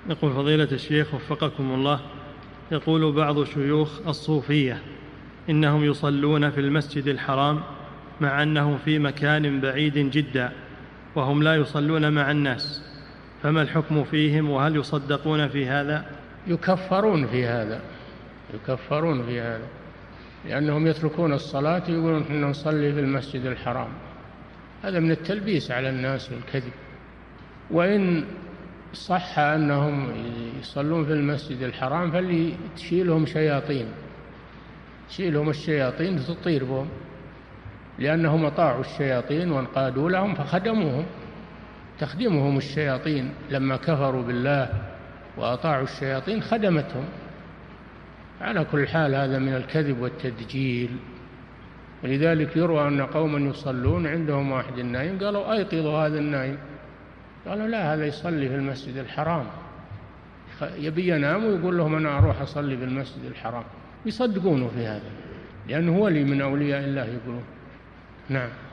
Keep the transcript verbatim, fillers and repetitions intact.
يقول فضيلة الشيخ وفقكم الله، يقول بعض شيوخ الصوفية إنهم يصلون في المسجد الحرام مع أنهم في مكان بعيد جدا وهم لا يصلون مع الناس، فما الحكم فيهم وهل يصدقون في هذا؟ يكفرون في هذا، يكفرون في هذا، لأنهم يتركون الصلاة ويقولون إحنا نصلي في المسجد الحرام. هذا من التلبيس على الناس والكذب. وإن صح أنهم يصلون في المسجد الحرام فلتشيلهم شياطين، تشيلهم الشياطين تطير بهم، لأنهم أطاعوا الشياطين وانقادوا لهم فخدموهم، تخدمهم الشياطين لما كفروا بالله وأطاعوا الشياطين خدمتهم. على كل حال هذا من الكذب والتدجيل. ولذلك يروى أن قوما يصلون عندهم واحد النائم قالوا أيقظوا هذا النائم، قالوا لا هذا يصلي في المسجد الحرام، يبي ينام ويقول لهم أنا أروح أصلي في المسجد الحرام، يصدقونه في هذا لأنه هو لي من أولياء الله يقولون. نعم.